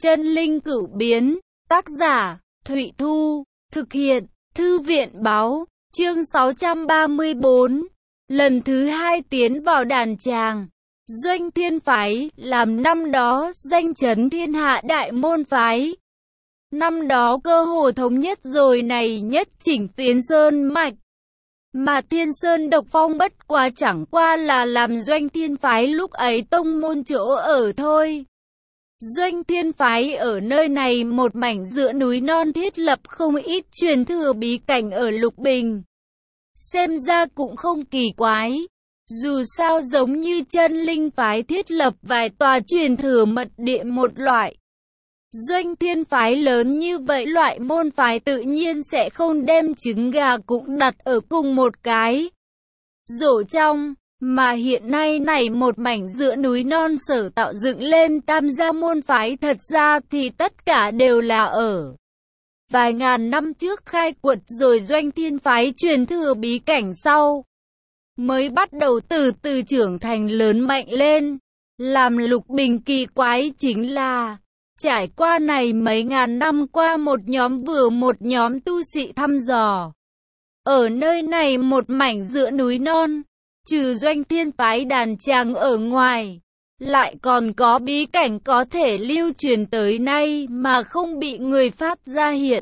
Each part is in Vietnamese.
Chân linh cửu biến, tác giả, Thụy Thu, thực hiện, Thư viện báo, chương 634. Lần thứ 2 tiến vào đàn tràng. Doanh Thiên Phái, làm năm đó danh chấn thiên hạ đại môn phái. Năm đó cơ hồ thống nhất rồi này nhất chỉnh phiến sơn mạch. Mà Thiên Sơn Độc Phong bất quá chẳng qua là làm Doanh Thiên Phái lúc ấy tông môn chỗ ở thôi. Doanh Thiên Phái ở nơi này một mảnh giữa núi non thiết lập không ít truyền thừa bí cảnh ở Lục Bình. Xem ra cũng không kỳ quái. Dù sao giống như Chân Linh Phái thiết lập vài tòa truyền thừa mật địa một loại. Doanh Thiên Phái lớn như vậy loại môn phái tự nhiên sẽ không đem trứng gà cũng đặt ở cùng một cái rổ trong. Mà hiện nay này một mảnh giữa núi non sở tạo dựng lên tam gia môn phái thật ra thì tất cả đều là ở vài ngàn năm trước khai quật rồi Doanh Thiên Phái truyền thừa bí cảnh sau. Mới bắt đầu từ từ trưởng thành lớn mạnh lên. Làm Lục Bình kỳ quái chính là trải qua này mấy ngàn năm qua một nhóm tu sĩ thăm dò. Ở nơi này một mảnh giữa núi non. Trừ Doanh Thiên Phái đàn tràng ở ngoài, lại còn có bí cảnh có thể lưu truyền tới nay mà không bị người phát ra hiện.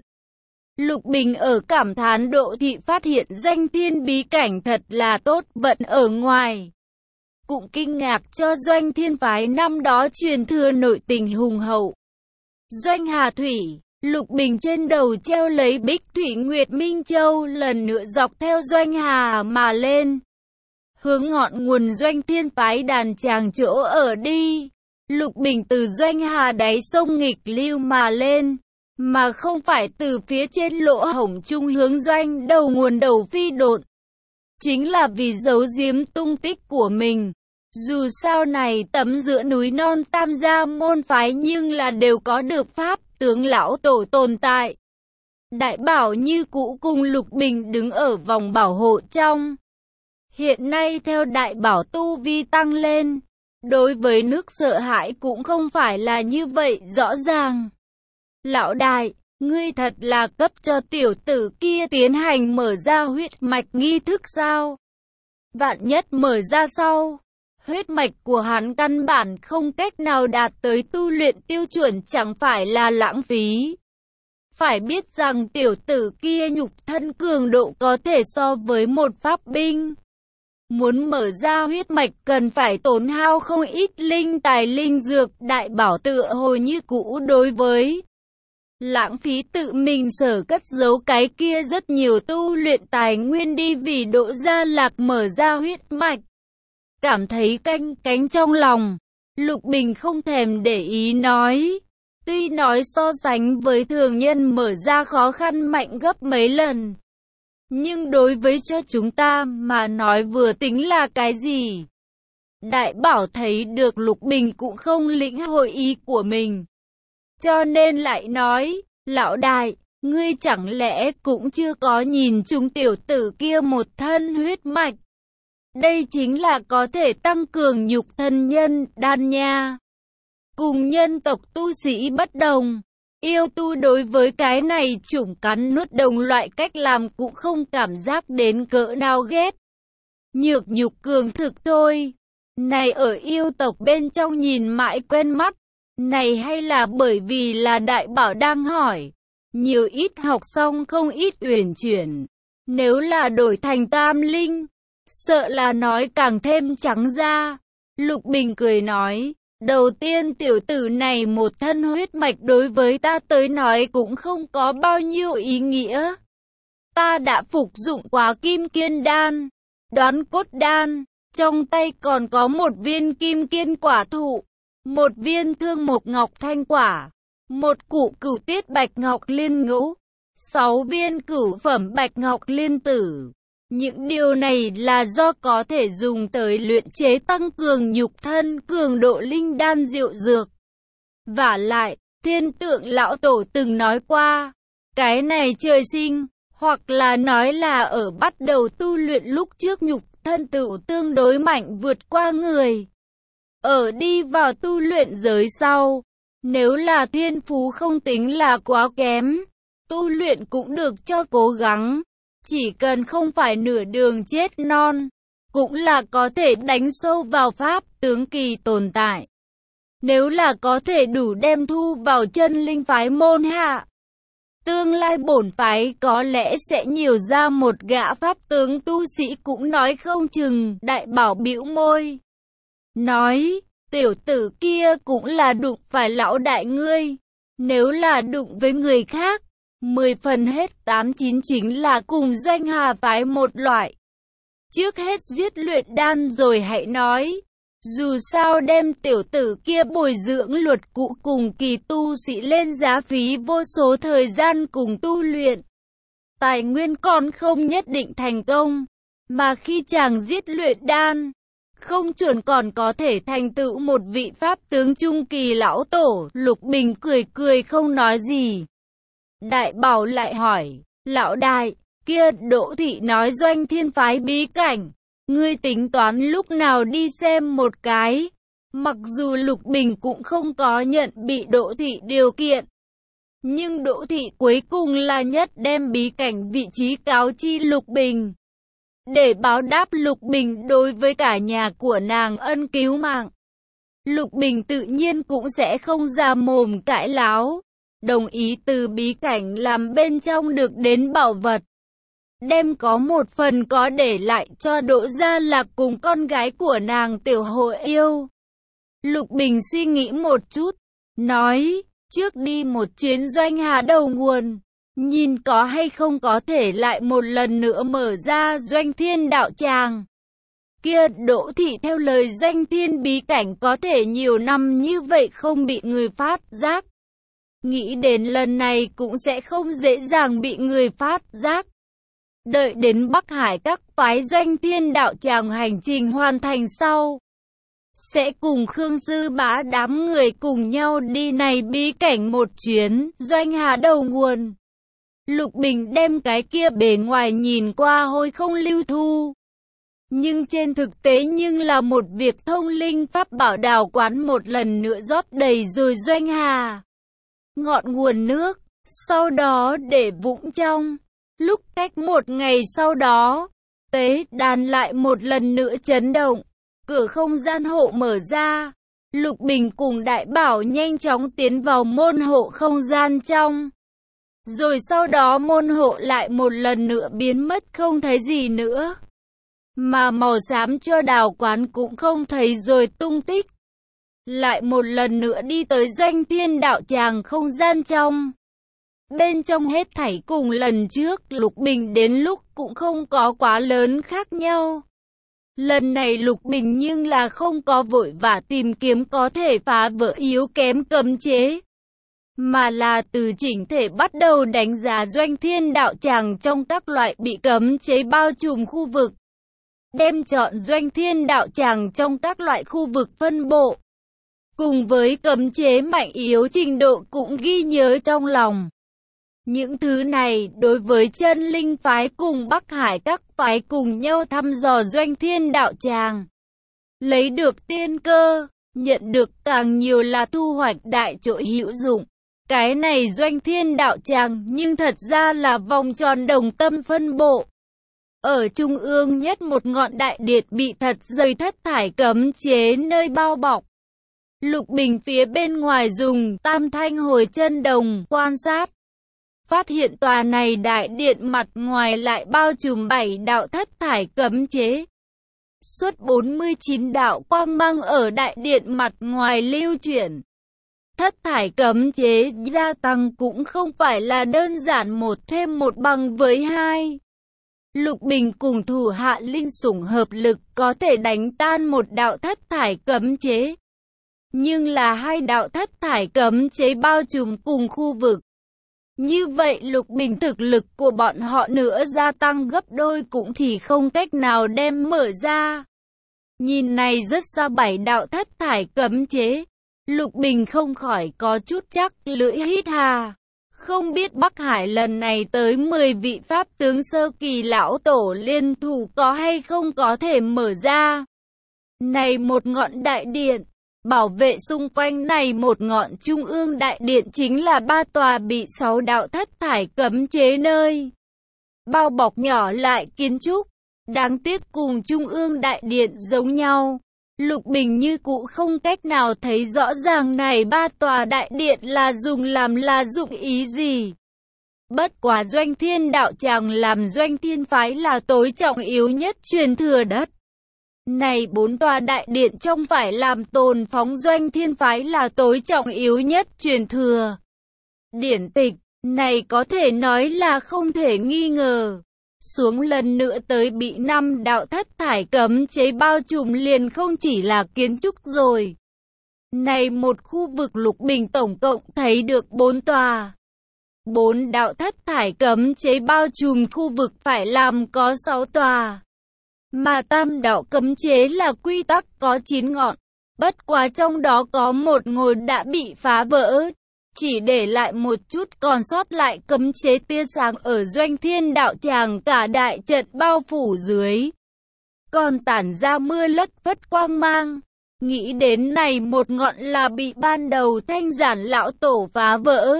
Lục Bình ở cảm thán độ thị phát hiện Doanh Thiên bí cảnh thật là tốt vận ở ngoài. Cũng kinh ngạc cho Doanh Thiên Phái năm đó truyền thừa nội tình hùng hậu. Doanh Hà Thủy, Lục Bình trên đầu treo lấy Bích Thủy Nguyệt Minh Châu lần nữa dọc theo Doanh Hà mà lên. Hướng ngọn nguồn Doanh Thiên Phái đàn tràng chỗ ở đi. Lục Bình từ Doanh Hà đáy sông nghịch lưu mà lên, mà không phải từ phía trên lỗ hổng trung hướng doanh đầu nguồn đầu phi độn. Chính là vì giấu giếm tung tích của mình. Dù sao này tấm giữa núi non tam gia môn phái nhưng là đều có được pháp tướng lão tổ tồn tại. Đại bảo như cũ cùng Lục Bình đứng ở vòng bảo hộ trong. Hiện nay theo đại bảo tu vi tăng lên, đối với nước sợ hãi cũng không phải là như vậy rõ ràng. Lão đại, ngươi thật là cấp cho tiểu tử kia tiến hành mở ra huyết mạch nghi thức sao? Vạn nhất mở ra sau, huyết mạch của hắn căn bản không cách nào đạt tới tu luyện tiêu chuẩn chẳng phải là lãng phí. Phải biết rằng tiểu tử kia nhục thân cường độ có thể so với một pháp binh. Muốn mở ra huyết mạch cần phải tốn hao không ít linh tài linh dược. Đại bảo tựa hồ như cũ đối với lãng phí tự mình sở cất giấu cái kia rất nhiều tu luyện tài nguyên đi vì độ gia lạc mở ra huyết mạch. Cảm thấy canh cánh trong lòng, Lục Bình không thèm để ý nói. Tuy nói so sánh với thường nhân mở ra khó khăn mạnh gấp mấy lần. Nhưng đối với cho chúng ta mà nói vừa tính là cái gì? Đại bảo thấy được Lục Bình cũng không lĩnh hội ý của mình. Cho nên lại nói, lão đại, ngươi chẳng lẽ cũng chưa có nhìn chúng tiểu tử kia một thân huyết mạch? Đây chính là có thể tăng cường nhục thân nhân đan nha. Cùng nhân tộc tu sĩ bất đồng. Yêu tu đối với cái này chủng cắn nuốt đồng loại cách làm cũng không cảm giác đến cỡ nào ghét. Nhược nhục cường thực thôi. Này ở yêu tộc bên trong nhìn mãi quen mắt. Này hay là bởi vì là đại bảo đang hỏi. Nhiều ít học xong không ít uyển chuyển. Nếu là đổi thành tam linh, sợ là nói càng thêm trắng ra. Lục Bình cười nói. Đầu tiên tiểu tử này một thân huyết mạch đối với ta tới nói cũng không có bao nhiêu ý nghĩa. Ta đã phục dụng quá kim kiên đan, đoán cốt đan, trong tay còn có một viên kim kiên quả thụ, một viên thương mộc ngọc thanh quả, một cụ cửu tiết bạch ngọc liên ngũ, 6 viên cửu phẩm bạch ngọc liên tử. Những điều này là do có thể dùng tới luyện chế tăng cường nhục thân cường độ linh đan diệu dược. Vả lại, Thiên Tượng lão tổ từng nói qua, cái này trời sinh, hoặc là nói là ở bắt đầu tu luyện lúc trước nhục thân tự tương đối mạnh vượt qua người. Ở đi vào tu luyện giới sau, Nếu là thiên phú không tính là quá kém, tu luyện cũng được cho cố gắng. Chỉ cần không phải nửa đường chết non, cũng là có thể đánh sâu vào pháp tướng kỳ tồn tại. Nếu là có thể đủ đem thu vào chân linh phái môn hạ, tương lai bổn phái có lẽ sẽ nhiều ra một gã pháp tướng tu sĩ cũng nói không chừng. Đại Bảo bĩu môi, nói, tiểu tử kia cũng là đụng phải lão đại ngươi. Nếu là đụng với người khác, 10 phần hết 8-9 chính là cùng Doanh Hà phái một loại. Trước hết giết luyện đan rồi hãy nói. Dù sao đem tiểu tử kia bồi dưỡng luật cụ cùng kỳ tu sĩ lên giá phí vô số thời gian cùng tu luyện. Tài nguyên còn không nhất định thành công, mà khi chàng giết luyện đan, không chuẩn còn có thể thành tựu một vị pháp tướng trung kỳ lão tổ. Lục Bình cười cười không nói gì. Đại Bảo lại hỏi, lão đại, kia Đỗ thị nói Doanh Thiên phái bí cảnh, ngươi tính toán lúc nào đi xem một cái? Mặc dù Lục Bình cũng không có nhận bị Đỗ thị điều kiện, nhưng Đỗ thị cuối cùng là nhất đem bí cảnh vị trí cáo chi Lục Bình, để báo đáp Lục Bình đối với cả nhà của nàng ân cứu mạng. Lục Bình tự nhiên cũng sẽ không ra mồm cãi láo, đồng ý từ bí cảnh làm bên trong được đến bảo vật, đem có một phần có để lại cho Đỗ Gia Lạc cùng con gái của nàng Tiểu Hội Yêu. Lục Bình suy nghĩ một chút, nói, trước đi một chuyến Doanh Hà đầu nguồn, nhìn có hay không có thể lại một lần nữa mở ra Doanh Thiên đạo tràng. Kia Đỗ thị theo lời Doanh Thiên bí cảnh có thể nhiều năm như vậy không bị người phát giác. Nghĩ đến lần này cũng sẽ không dễ dàng bị người phát giác. Đợi đến Bắc Hải các phái Doanh Thiên đạo tràng hành trình hoàn thành sau, sẽ cùng Khương Sư Bá đám người cùng nhau đi này bí cảnh một chuyến. Doanh Hà đầu nguồn, Lục Bình đem cái kia bề ngoài nhìn qua hôi không lưu thu, nhưng trên thực tế nhưng là một việc thông linh pháp bảo đào quán một lần nữa rót đầy rồi Doanh Hà ngọn nguồn nước, sau đó để vũng trong. Lúc cách một ngày sau đó, tế đàn lại một lần nữa chấn động, cửa không gian hộ mở ra. Lục Bình cùng Đại Bảo nhanh chóng tiến vào môn hộ không gian trong. Rồi sau đó môn hộ lại một lần nữa biến mất không thấy gì nữa. Mà màu xám cho đào quán cũng không thấy rồi tung tích. Lại một lần nữa đi tới Doanh Thiên đạo tràng không gian trong. Bên trong hết thảy cùng lần trước Lục Bình đến lúc cũng không có quá lớn khác nhau. Lần này Lục Bình nhưng là không có vội vã tìm kiếm có thể phá vỡ yếu kém cấm chế, mà là từ chỉnh thể bắt đầu đánh giá Doanh Thiên đạo tràng trong các loại bị cấm chế bao trùm khu vực. Đem chọn Doanh Thiên đạo tràng trong các loại khu vực phân bộ, cùng với cấm chế mạnh yếu trình độ cũng ghi nhớ trong lòng. Những thứ này đối với chân linh phái cùng Bắc Hải các phái cùng nhau thăm dò Doanh Thiên đạo tràng, lấy được tiên cơ, nhận được càng nhiều là thu hoạch đại trội hữu dụng. Cái này Doanh Thiên đạo tràng nhưng thật ra là vòng tròn đồng tâm phân bộ. Ở trung ương nhất một ngọn đại điện bị thật dày thất thải cấm chế nơi bao bọc. Lục Bình phía bên ngoài dùng tam thanh hồi chân đồng quan sát, phát hiện tòa này đại điện mặt ngoài lại bao trùm 7 đạo thất thải cấm chế. Suốt 49 đạo quang mang ở đại điện mặt ngoài lưu chuyển. Thất thải cấm chế gia tăng cũng không phải là đơn giản một thêm một bằng với hai. Lục Bình cùng thủ hạ linh sủng hợp lực có thể đánh tan một đạo thất thải cấm chế. Nhưng là hai đạo thất thải cấm chế bao trùm cùng khu vực. Như vậy Lục Bình thực lực của bọn họ nữa gia tăng gấp đôi cũng thì không cách nào đem mở ra. Nhìn này rất xa 7 đạo thất thải cấm chế. Lục Bình không khỏi có chút chắc lưỡi hít hà. Không biết Bắc Hải lần này tới 10 vị pháp tướng sơ kỳ lão tổ liên thủ có hay không có thể mở ra. Này một ngọn đại điện, Bảo vệ xung quanh này một ngọn trung ương đại điện chính là 3 tòa bị 6 đạo thất thải cấm chế nơi bao bọc nhỏ lại kiến trúc. Đáng tiếc cùng trung ương đại điện giống nhau, Lục Bình như cũ không cách nào thấy rõ ràng này 3 tòa đại điện là dùng làm là dụng ý gì. Bất quá Doanh Thiên đạo tràng làm Doanh Thiên phái là tối trọng yếu nhất truyền thừa đất. Này 4 tòa đại điện trong phải làm tồn phóng Doanh Thiên phái là tối trọng yếu nhất truyền thừa. Điển tịch này có thể nói là không thể nghi ngờ. Xuống lần nữa tới bị 5 đạo thất thải cấm chế bao trùm liền không chỉ là kiến trúc rồi. Này một khu vực Lục Bình tổng cộng thấy được 4 tòa. 4 đạo thất thải cấm chế bao trùm khu vực phải làm có 6 tòa. Mà tam đạo cấm chế là quy tắc có 9 ngọn. Bất quá trong đó có một ngôi đã bị phá vỡ. Chỉ để lại một chút còn sót lại cấm chế tia sáng ở Doanh Thiên đạo tràng cả đại trận bao phủ dưới. Còn tản ra mưa lất phất quang mang. Nghĩ đến này một ngọn là bị ban đầu Thanh Giản lão tổ phá vỡ.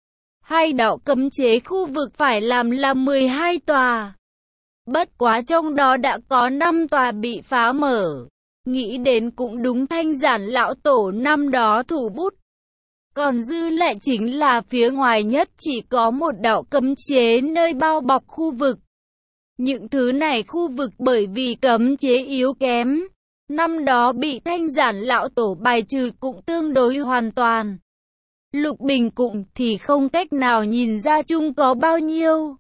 2 đạo cấm chế khu vực phải làm là 12 tòa. Bất quá trong đó đã có 5 tòa bị phá mở. Nghĩ đến cũng đúng Thanh Giản lão tổ năm đó thủ bút. Còn dư lại chính là phía ngoài nhất chỉ có một đạo cấm chế nơi bao bọc khu vực. Những thứ này khu vực bởi vì cấm chế yếu kém, năm đó bị Thanh Giản lão tổ bài trừ cũng tương đối hoàn toàn. Lục Bình cũng thì không cách nào nhìn ra chung có bao nhiêu.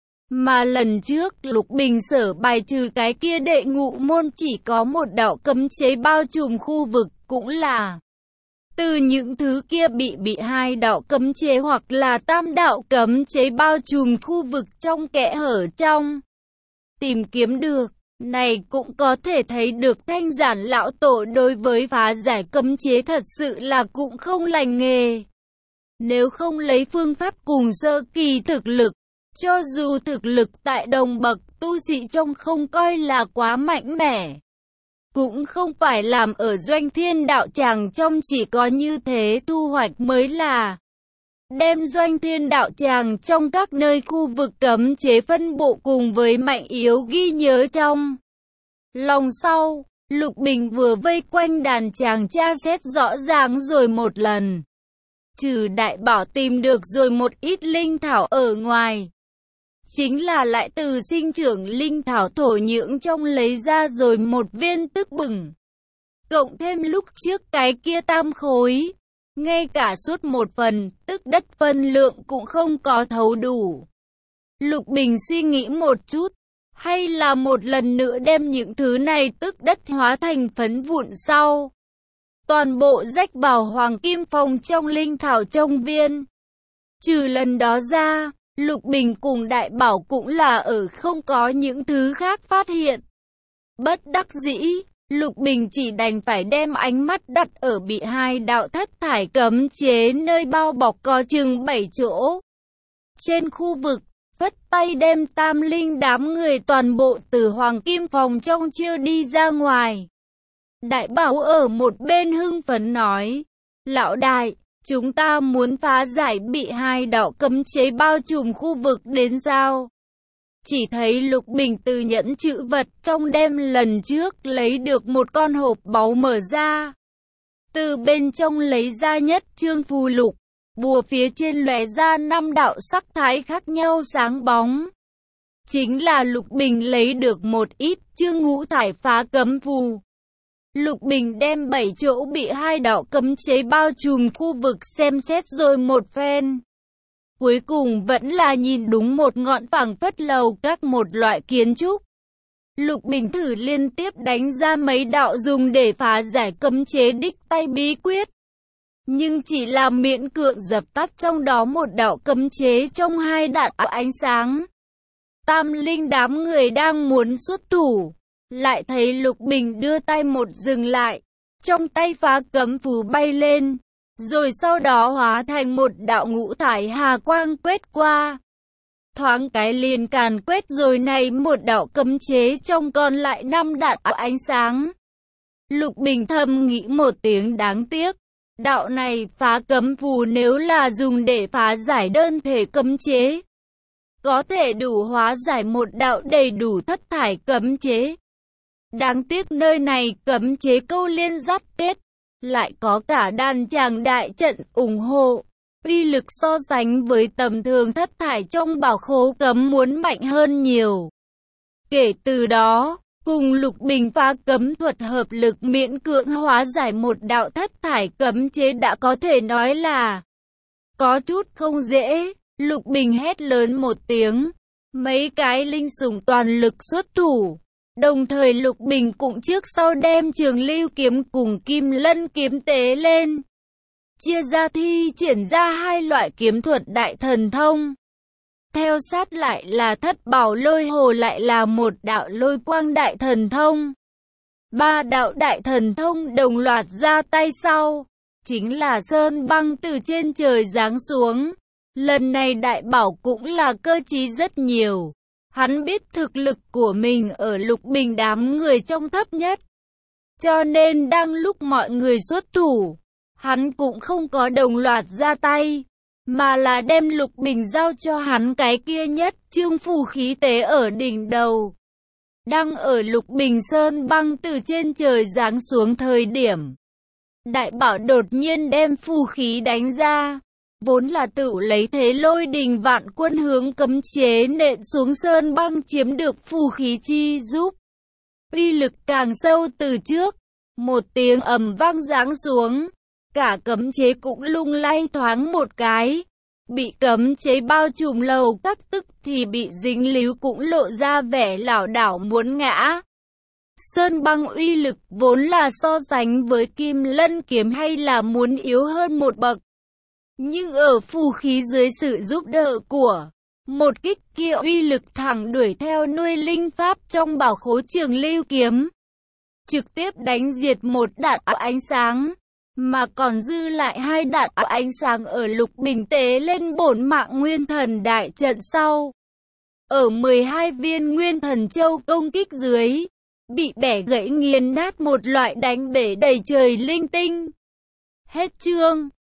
Mà lần trước Lục Bình sở bài trừ cái kia đệ ngũ môn chỉ có một đạo cấm chế bao trùm khu vực cũng là từ những thứ kia bị 2 đạo cấm chế hoặc là tam đạo cấm chế bao trùm khu vực trong kẽ hở trong tìm kiếm được. Này cũng có thể thấy được Thanh Giản lão tổ đối với phá giải cấm chế thật sự là cũng không lành nghề. Nếu không lấy phương pháp cùng sơ kỳ thực lực, cho dù thực lực tại đồng bậc tu sĩ trong không coi là quá mạnh mẽ, cũng không phải làm ở Doanh Thiên đạo tràng trong chỉ có như thế thu hoạch mới là. Đem Doanh Thiên đạo tràng trong các nơi khu vực cấm chế phân bộ cùng với mạnh yếu ghi nhớ trong lòng sau, Lục Bình vừa vây quanh đàn tràng tra xét rõ ràng rồi một lần. Trừ đại bảo tìm được rồi một ít linh thảo ở ngoài. Chính là lại từ sinh trưởng linh thảo thổ nhưỡng trong lấy ra rồi một viên tức bừng. Cộng thêm lúc trước cái kia tam khối. Ngay cả suốt một phần, tức đất phân lượng cũng không có thấu đủ. Lục Bình suy nghĩ một chút. Hay là một lần nữa đem những thứ này tức đất hóa thành phấn vụn sau. Toàn bộ rách vào hoàng kim phong trong linh thảo trong viên. Trừ lần đó ra, Lục Bình cùng đại bảo cũng là ở không có những thứ khác phát hiện. Bất đắc dĩ, Lục Bình chỉ đành phải đem ánh mắt đặt ở bị 2 đạo thất thải cấm chế nơi bao bọc có chừng 7 chỗ. Trên khu vực, phất tay đem Tam Linh đám người toàn bộ từ hoàng kim phòng trong chưa đi ra ngoài. Đại bảo ở một bên hưng phấn nói, lão đại, chúng ta muốn phá giải bị 2 đạo cấm chế bao trùm khu vực đến sao? Chỉ thấy Lục Bình từ nhẫn trữ vật trong đem lần trước lấy được một con hộp báu mở ra. Từ bên trong lấy ra nhất chương phù lục, bùa phía trên lóe ra 5 đạo sắc thái khác nhau sáng bóng. Chính là Lục Bình lấy được một ít chương ngũ thải phá cấm phù. Lục Bình đem 7 chỗ bị 2 đạo cấm chế bao trùm khu vực xem xét rồi một phen. Cuối cùng vẫn là nhìn đúng một ngọn phảng phất lầu các một loại kiến trúc. Lục Bình thử liên tiếp đánh ra mấy đạo dùng để phá giải cấm chế đích tay bí quyết. Nhưng chỉ là miễn cưỡng dập tắt trong đó một đạo cấm chế trong 2 đạo ánh sáng. Tam Linh đám người đang muốn xuất thủ. Lại thấy Lục Bình đưa tay một dừng lại. Trong tay phá cấm phù bay lên. Rồi sau đó hóa thành một đạo ngũ thải hà quang quét qua. Thoáng cái liền càn quét rồi này một đạo cấm chế trong còn lại 5 đạo ánh sáng. Lục Bình thầm nghĩ một tiếng đáng tiếc. Đạo này phá cấm phù nếu là dùng để phá giải đơn thể cấm chế, có thể đủ hóa giải một đạo đầy đủ thất thải cấm chế. Đáng tiếc nơi này cấm chế câu liên dắt kết, lại có cả đàn chàng đại trận ủng hộ. Uy lực so sánh với tầm thường thất thải trong bảo khố cấm muốn mạnh hơn nhiều. Kể từ đó, cùng Lục Bình phá cấm thuật hợp lực miễn cưỡng hóa giải một đạo thất thải cấm chế đã có thể nói là có chút không dễ. Lục Bình hét lớn một tiếng, mấy cái linh sủng toàn lực xuất thủ. Đồng thời Lục Bình cũng trước sau đem Trường Lưu kiếm cùng Kim Lân kiếm tế lên, chia ra thi triển ra hai loại kiếm thuật đại thần thông. Theo sát lại là Thất Bảo Lôi Hồ, lại là một đạo lôi quang đại thần thông. Ba đạo đại thần thông đồng loạt ra tay sau, chính là Sơn Băng từ trên trời giáng xuống. Lần này đại bảo cũng là cơ trí rất nhiều. Hắn biết thực lực của mình ở Lục Bình đám người trong thấp nhất, cho nên đang lúc mọi người xuất thủ, hắn cũng không có đồng loạt ra tay, mà là đem Lục Bình giao cho hắn cái kia nhất chương phù khí tế ở đỉnh đầu. Đang ở Lục Bình Sơn Băng từ trên trời giáng xuống thời điểm, đại bảo đột nhiên đem phù khí đánh ra. Vốn là tự lấy thế lôi đình vạn quân hướng cấm chế nện xuống Sơn Băng chiếm được phù khí chi giúp. Uy lực càng sâu từ trước, một tiếng ầm vang giáng xuống, cả cấm chế cũng lung lay thoáng một cái. Bị cấm chế bao trùm lầu các tức thì bị dính líu cũng lộ ra vẻ lảo đảo muốn ngã. Sơn Băng uy lực vốn là so sánh với Kim Lân kiếm hay là muốn yếu hơn một bậc. Nhưng ở phù khí dưới sự giúp đỡ của một kích kia uy lực thẳng đuổi theo nuôi linh pháp trong bảo khố Trường Lưu kiếm, trực tiếp đánh diệt một đạn ánh sáng, mà còn dư lại hai đạn ánh sáng ở Lục Bình tế lên bổn mạng nguyên thần đại trận sau. Ở 12 viên nguyên thần châu công kích dưới, bị bẻ gãy nghiền nát một loại đánh bể đầy trời linh tinh. Hết chương.